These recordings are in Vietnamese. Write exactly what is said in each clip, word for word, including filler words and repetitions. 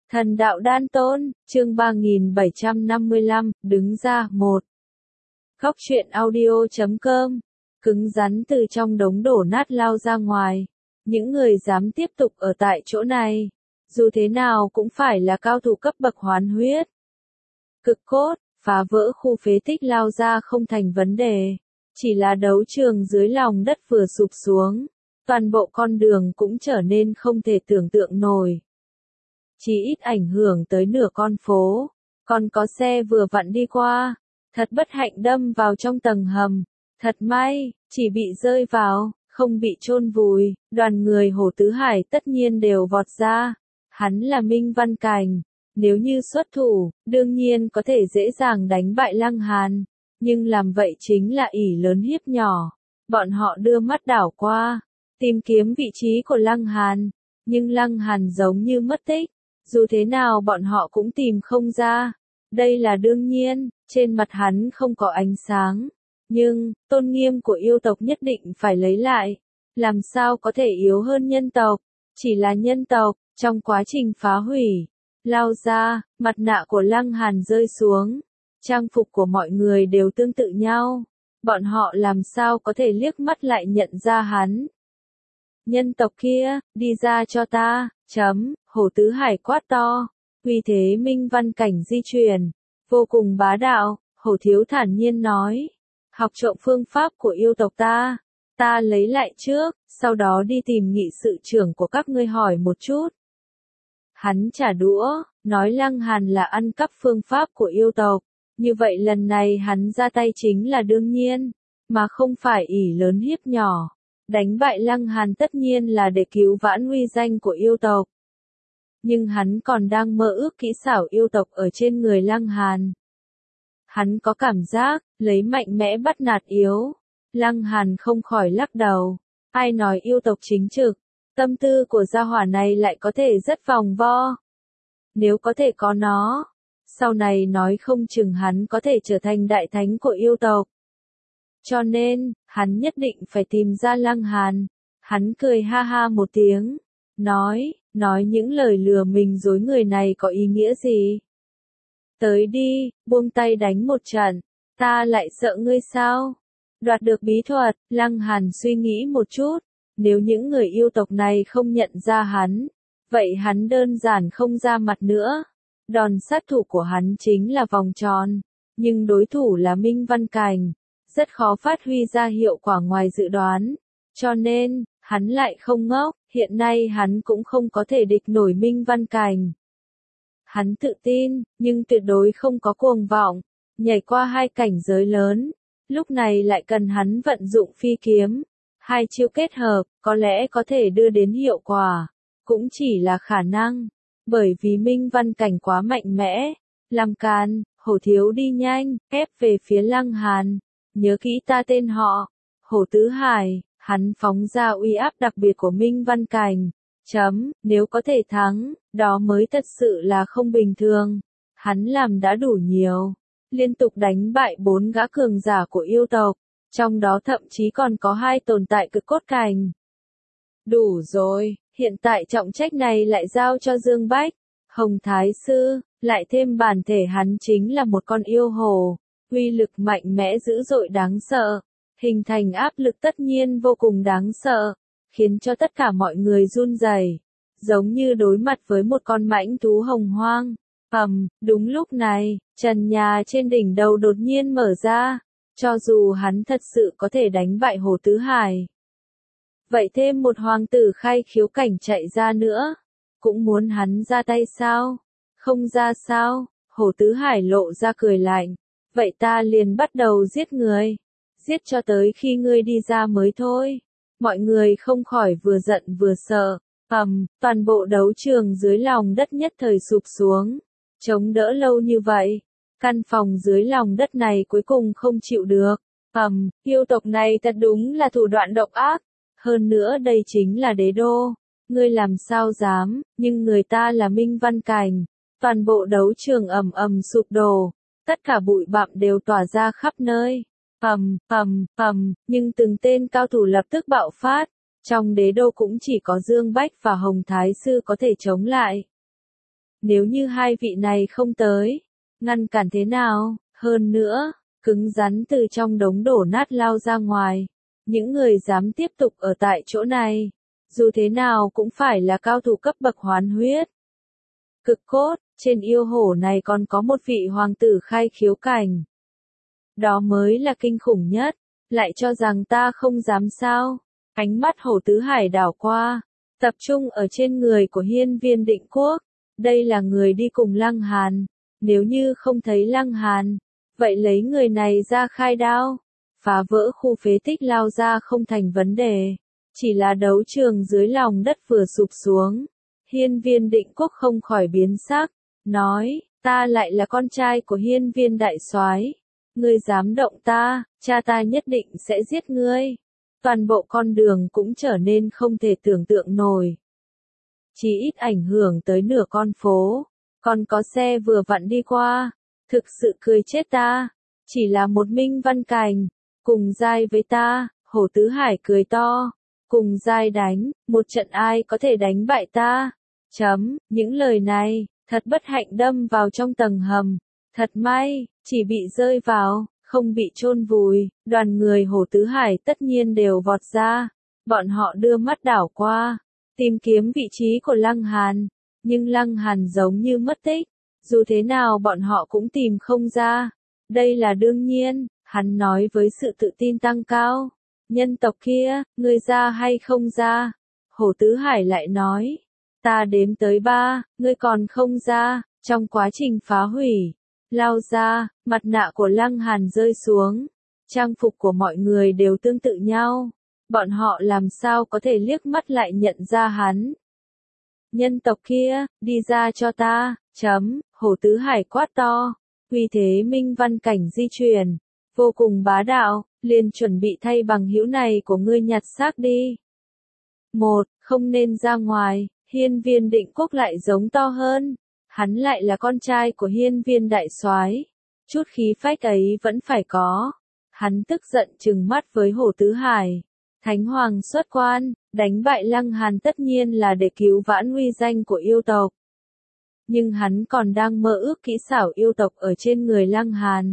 Thần đạo đan tôn, chương ba nghìn bảy trăm năm mươi lăm, đứng ra, một. Góc truyện audio chấm com, cứng rắn từ trong đống đổ nát lao ra ngoài. Những người dám tiếp tục ở tại chỗ này, dù thế nào cũng phải là cao thủ cấp bậc hoán huyết. Cực cốt, phá vỡ khu phế tích lao ra không thành vấn đề. Chỉ là đấu trường dưới lòng đất vừa sụp xuống, toàn bộ con đường cũng trở nên không thể tưởng tượng nổi. Chỉ ít ảnh hưởng tới nửa con phố, còn có xe vừa vặn đi qua, thật bất hạnh đâm vào trong tầng hầm, thật may, chỉ bị rơi vào, không bị chôn vùi. Đoàn người Hồ Tứ Hải tất nhiên đều vọt ra, hắn là Minh Văn Cảnh, nếu như xuất thủ, đương nhiên có thể dễ dàng đánh bại Lăng Hàn, nhưng làm vậy chính là ỷ lớn hiếp nhỏ. Bọn họ đưa mắt đảo qua, tìm kiếm vị trí của Lăng Hàn, nhưng Lăng Hàn giống như mất tích. Dù thế nào bọn họ cũng tìm không ra. Đây là đương nhiên, trên mặt hắn không có ánh sáng. Nhưng, tôn nghiêm của yêu tộc nhất định phải lấy lại. Làm sao có thể yếu hơn nhân tộc? Chỉ là nhân tộc, trong quá trình phá hủy, lao ra, mặt nạ của Lăng Hàn rơi xuống. Trang phục của mọi người đều tương tự nhau. Bọn họ làm sao có thể liếc mắt lại nhận ra hắn? Nhân tộc kia, đi ra cho ta, chấm. Hồ Tứ Hải quát to, uy thế Minh Văn Cảnh di chuyển, vô cùng bá đạo. Hồ Thiếu thản nhiên nói, học trộm phương pháp của yêu tộc ta, ta lấy lại trước, sau đó đi tìm nghị sự trưởng của các ngươi hỏi một chút. Hắn trả đũa, nói Lăng Hàn là ăn cắp phương pháp của yêu tộc, như vậy lần này hắn ra tay chính là đương nhiên, mà không phải ỷ lớn hiếp nhỏ. Đánh bại Lăng Hàn tất nhiên là để cứu vãn uy danh của yêu tộc. Nhưng hắn còn đang mơ ước kỹ xảo yêu tộc ở trên người Lăng Hàn. Hắn có cảm giác, lấy mạnh mẽ bắt nạt yếu. Lăng Hàn không khỏi lắc đầu. Ai nói yêu tộc chính trực, tâm tư của gia hỏa này lại có thể rất vòng vo. Nếu có thể có nó, sau này nói không chừng hắn có thể trở thành đại thánh của yêu tộc. Cho nên, hắn nhất định phải tìm ra Lăng Hàn. Hắn cười ha ha một tiếng, nói, nói những lời lừa mình dối người này có ý nghĩa gì? Tới đi, buông tay đánh một trận, ta lại sợ ngươi sao? Đoạt được bí thuật, Lăng Hàn suy nghĩ một chút, nếu những người yêu tộc này không nhận ra hắn, vậy hắn đơn giản không ra mặt nữa. Đòn sát thủ của hắn chính là vòng tròn, nhưng đối thủ là Minh Văn Cảnh, rất khó phát huy ra hiệu quả ngoài dự đoán, cho nên, hắn lại không ngốc, hiện nay hắn cũng không có thể địch nổi Minh Văn Cảnh. Hắn tự tin, nhưng tuyệt đối không có cuồng vọng, nhảy qua hai cảnh giới lớn, lúc này lại cần hắn vận dụng phi kiếm. Hai chiêu kết hợp, có lẽ có thể đưa đến hiệu quả, cũng chỉ là khả năng, bởi vì Minh Văn Cảnh quá mạnh mẽ. Làm càn, Hồ Thiếu đi nhanh, ép về phía Lăng Hàn, nhớ kỹ ta tên họ, Hồ Tứ Hải. Hắn phóng ra uy áp đặc biệt của Minh Văn Cảnh. Chấm, nếu có thể thắng, đó mới thật sự là không bình thường. Hắn làm đã đủ nhiều. Liên tục đánh bại bốn gã cường giả của yêu tộc. Trong đó thậm chí còn có hai tồn tại cực cốt cảnh. Đủ rồi, hiện tại trọng trách này lại giao cho Dương Bách, Hồng Thái Sư, lại thêm bản thể hắn chính là một con yêu hồ. Uy lực mạnh mẽ dữ dội đáng sợ. Hình thành áp lực tất nhiên vô cùng đáng sợ, khiến cho tất cả mọi người run rẩy, giống như đối mặt với một con mãnh thú hồng hoang. Ầm, đúng lúc này, trần nhà trên đỉnh đầu đột nhiên mở ra, cho dù hắn thật sự có thể đánh bại Hồ Tứ Hải. Vậy thêm một hoàng tử khai khiếu cảnh chạy ra nữa, cũng muốn hắn ra tay sao? Không ra sao? Hồ Tứ Hải lộ ra cười lạnh, vậy ta liền bắt đầu giết người. Giết cho tới khi ngươi đi ra mới thôi. Mọi người không khỏi vừa giận vừa sợ. Ầm, toàn bộ đấu trường dưới lòng đất nhất thời sụp xuống. Chống đỡ lâu như vậy, căn phòng dưới lòng đất này cuối cùng không chịu được. Ầm, yêu tộc này thật đúng là thủ đoạn độc ác. Hơn nữa đây chính là đế đô. Ngươi làm sao dám, nhưng người ta là Minh Văn Cảnh. Toàn bộ đấu trường ầm ầm sụp đổ. Tất cả bụi bặm đều tỏa ra khắp nơi. Ầm, ầm, ầm, nhưng từng tên cao thủ lập tức bạo phát. Trong đế đô cũng chỉ có Dương Bách và Hồng Thái Sư có thể chống lại. Nếu như hai vị này không tới, ngăn cản thế nào? Hơn nữa, cứng rắn từ trong đống đổ nát lao ra ngoài. Những người dám tiếp tục ở tại chỗ này, dù thế nào cũng phải là cao thủ cấp bậc hoán huyết. Cực cốt, trên yêu hổ này còn có một vị hoàng tử khai khiếu cảnh. Đó mới là kinh khủng nhất, lại cho rằng ta không dám sao. Ánh mắt hổ tứ hải đảo qua, tập trung ở trên người của hiên viên định quốc. Đây là người đi cùng Lăng Hàn. Nếu như không thấy Lăng Hàn, vậy lấy người này ra khai đao. Phá vỡ khu phế tích lao ra không thành vấn đề. Chỉ là đấu trường dưới lòng đất vừa sụp xuống. Hiên viên định quốc không khỏi biến sắc. Nói, ta lại là con trai của hiên viên đại soái. Ngươi dám động ta, cha ta nhất định sẽ giết ngươi. Toàn bộ con đường cũng trở nên không thể tưởng tượng nổi. Chỉ ít ảnh hưởng tới nửa con phố. Còn có xe vừa vặn đi qua. Thực sự cười chết ta. Chỉ là một Minh Văn Cảnh. Cùng giai với ta, Hổ Tứ Hải cười to. Cùng giai đánh, một trận ai có thể đánh bại ta. Chấm, những lời này, thật bất hạnh đâm vào trong tầng hầm. Thật may, chỉ bị rơi vào, không bị chôn vùi. Đoàn người Hổ Tứ Hải tất nhiên đều vọt ra. Bọn họ đưa mắt đảo qua, tìm kiếm vị trí của Lăng Hàn. Nhưng Lăng Hàn giống như mất tích. Dù thế nào bọn họ cũng tìm không ra. Đây là đương nhiên, hắn nói với sự tự tin tăng cao. Nhân tộc kia, ngươi ra hay không ra? Hổ Tứ Hải lại nói. Ta đếm tới ba, ngươi còn không ra. Trong quá trình phá hủy, lao ra, mặt nạ của Lăng Hàn rơi xuống. Trang phục của mọi người đều tương tự nhau. Bọn họ làm sao có thể liếc mắt lại nhận ra hắn. Nhân tộc kia, đi ra cho ta, chấm, Hổ Tứ Hải quát to. Uy thế Minh Văn Cảnh di chuyển, vô cùng bá đạo, liền chuẩn bị thay bằng hữu này của ngươi nhặt xác đi. Một, không nên ra ngoài, hiên viên định quốc lại giống to hơn. Hắn lại là con trai của hiên viên đại soái. Chút khí phách ấy vẫn phải có. Hắn tức giận trừng mắt với Hổ Tứ Hải. Thánh Hoàng xuất quan, đánh bại Lăng Hàn tất nhiên là để cứu vãn uy danh của yêu tộc. Nhưng hắn còn đang mơ ước kỹ xảo yêu tộc ở trên người Lăng Hàn.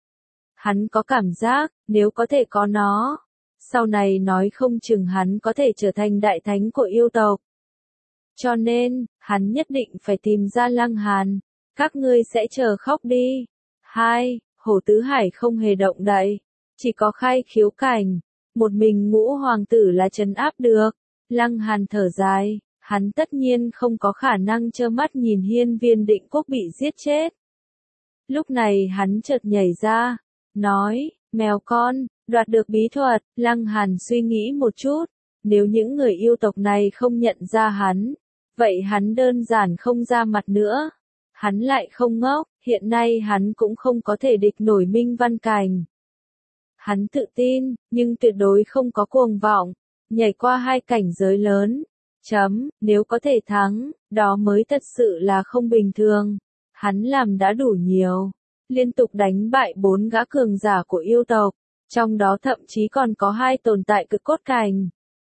Hắn có cảm giác, nếu có thể có nó, sau này nói không chừng hắn có thể trở thành đại thánh của yêu tộc. Cho nên, hắn nhất định phải tìm ra Lăng Hàn. Các ngươi sẽ chờ khóc đi. Hai, Hổ Tứ Hải không hề động đậy, chỉ có khai khiếu cảnh. Một mình ngũ hoàng tử là trấn áp được. Lăng Hàn thở dài, hắn tất nhiên không có khả năng trơ mắt nhìn hiên viên định quốc bị giết chết. Lúc này hắn chợt nhảy ra, nói, mèo con, đoạt được bí thuật. Lăng Hàn suy nghĩ một chút, nếu những người yêu tộc này không nhận ra hắn, vậy hắn đơn giản không ra mặt nữa. Hắn lại không ngốc, hiện nay hắn cũng không có thể địch nổi Minh Văn Cảnh. Hắn tự tin, nhưng tuyệt đối không có cuồng vọng, nhảy qua hai cảnh giới lớn. Chấm, nếu có thể thắng, đó mới thật sự là không bình thường. Hắn làm đã đủ nhiều, liên tục đánh bại bốn gã cường giả của yêu tộc, trong đó thậm chí còn có hai tồn tại cực cốt cảnh.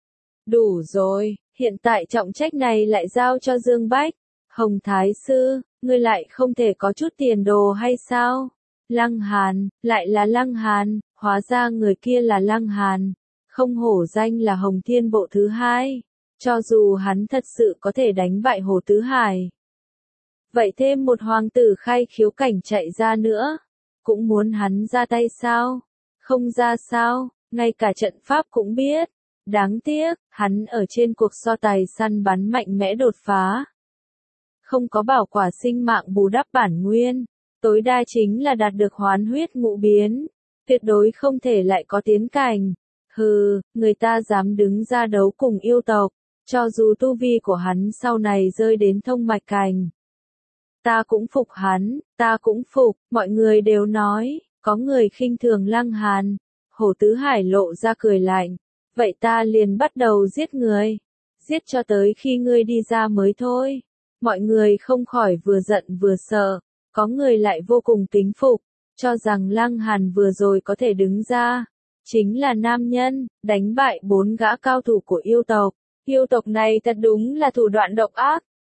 Đủ rồi, hiện tại trọng trách này lại giao cho Dương Bách. Hồng Thái Sư, ngươi lại không thể có chút tiền đồ hay sao? Lăng Hàn, lại là Lăng Hàn, hóa ra người kia là Lăng Hàn, không hổ danh là Hồng Thiên Bộ thứ hai. Cho dù hắn thật sự có thể đánh bại Hổ Tứ Hải, vậy thêm một hoàng tử khai khiếu cảnh chạy ra nữa, cũng muốn hắn ra tay sao? Không ra sao, ngay cả trận pháp cũng biết. Đáng tiếc, hắn ở trên cuộc so tài săn bắn mạnh mẽ đột phá. Không có bảo quả sinh mạng bù đắp bản nguyên, tối đa chính là đạt được hoán huyết ngũ biến, tuyệt đối không thể lại có tiến cảnh. Hừ, người ta dám đứng ra đấu cùng yêu tộc, cho dù tu vi của hắn sau này rơi đến thông mạch cảnh. Ta cũng phục hắn, ta cũng phục, mọi người đều nói, có người khinh thường Lăng Hàn. Hổ Tứ Hải lộ ra cười lạnh, vậy ta liền bắt đầu giết người, giết cho tới khi ngươi đi ra mới thôi. Mọi người không khỏi vừa giận vừa sợ, có người lại vô cùng kính phục, cho rằng Lăng Hàn vừa rồi có thể đứng ra, chính là nam nhân, đánh bại bốn gã cao thủ của yêu tộc. Yêu tộc này thật đúng là thủ đoạn độc ác,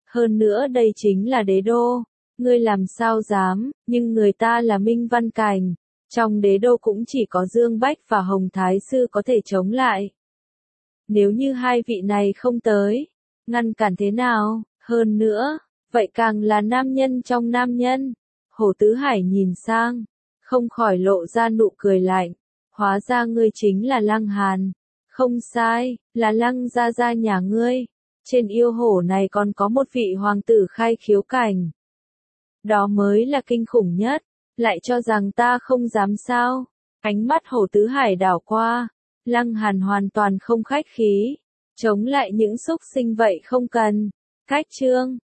Hơn nữa đây chính là đế đô. Ngươi làm sao dám, nhưng người ta là Minh Văn Cảnh. Trong đế đô cũng chỉ có Dương Bách và Hồng Thái Sư có thể chống lại. Nếu như hai vị này không tới, ngăn cản thế nào, hơn nữa, vậy càng là nam nhân trong nam nhân. Hồ Tứ Hải nhìn sang, không khỏi lộ ra nụ cười lạnh. Hóa ra ngươi chính là Lăng Hàn. Không sai, là Lăng gia gia nhà ngươi. Trên yêu hổ này còn có một vị hoàng tử khai khiếu cảnh. Đó mới là kinh khủng nhất. Lại cho rằng ta không dám sao. Ánh mắt Hồ Tứ Hải đảo qua. Lăng Hàn hoàn toàn không khách khí. Chống lại những xúc sinh vậy không cần. Cách chương.